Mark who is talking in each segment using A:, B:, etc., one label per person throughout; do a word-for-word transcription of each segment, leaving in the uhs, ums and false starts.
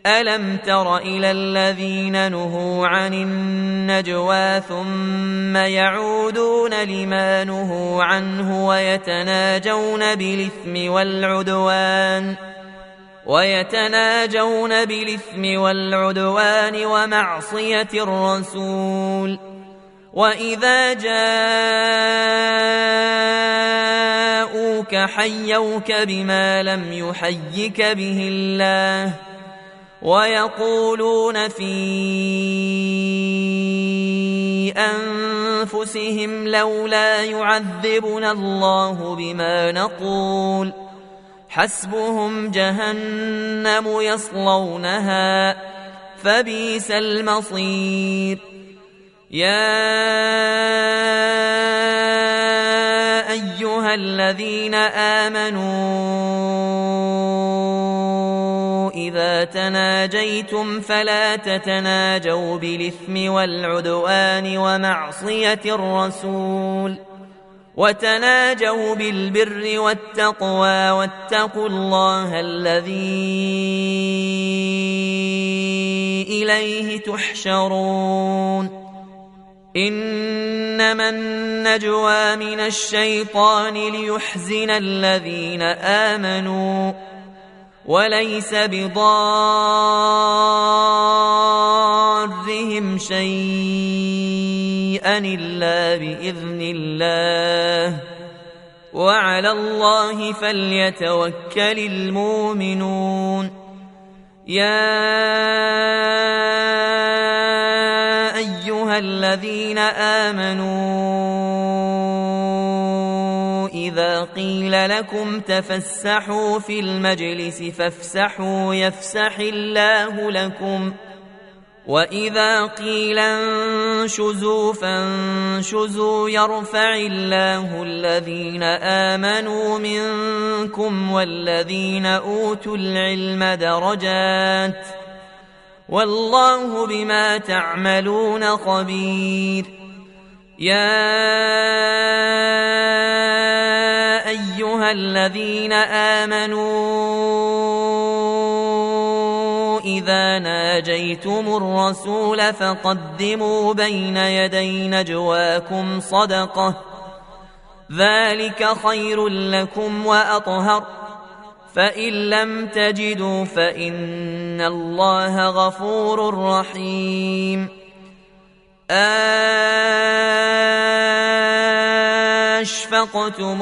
A: ألم تر إلى الذين نهوا عن النجوى ثم يعودون لما نهوا عنه ويتناجون بالإثم والعدوان ويتناجون بالإثم والعدوان ومعصية الرسول وإذا جاءوك حيوك بما لم يحيك به الله ويقولون في أنفسهم لولا يعذبنا الله بما نقول حسبهم جهنم يصلونها فبئس المصير يا أيها الذين آمنوا إذا تناجيتم فلا تتناجوا بالإثم والعدوان ومعصية الرسول وتناجوا بالبر والتقوى واتقوا الله الذي إليه تحشرون إنما النجوى من الشيطان ليحزن الذين آمنوا وليس بضارهم شيئا إلا بإذن الله وعلى الله فليتوكل المؤمنون يا أيها الذين آمنوا إذا قيل لكم تفسحوا في المجلس فافسحوا يفسح الله لكم وإذا قيل انشزوا فانشزوا يرفع الله الذين آمنوا منكم والذين أوتوا العلم درجات والله بما تعملون خبير يا أيها الذين آمنوا إذا ناجيتم الرسول فقدموا بين يدي نجواكم صدقة ذلك خير لكم وأطهر فإن لم تجدوا فإن الله غفور رحيم أشفقتم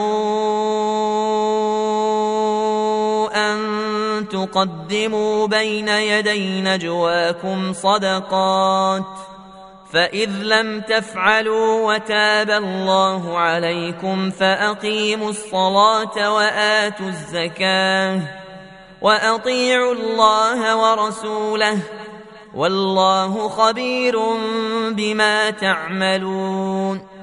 A: أن تقدموا بين يدي نجواكم صدقات فإذ لم تفعلوا وتاب الله عليكم فأقيموا الصلاة وآتوا الزكاة وأطيعوا الله ورسوله والله خبير بما تعملون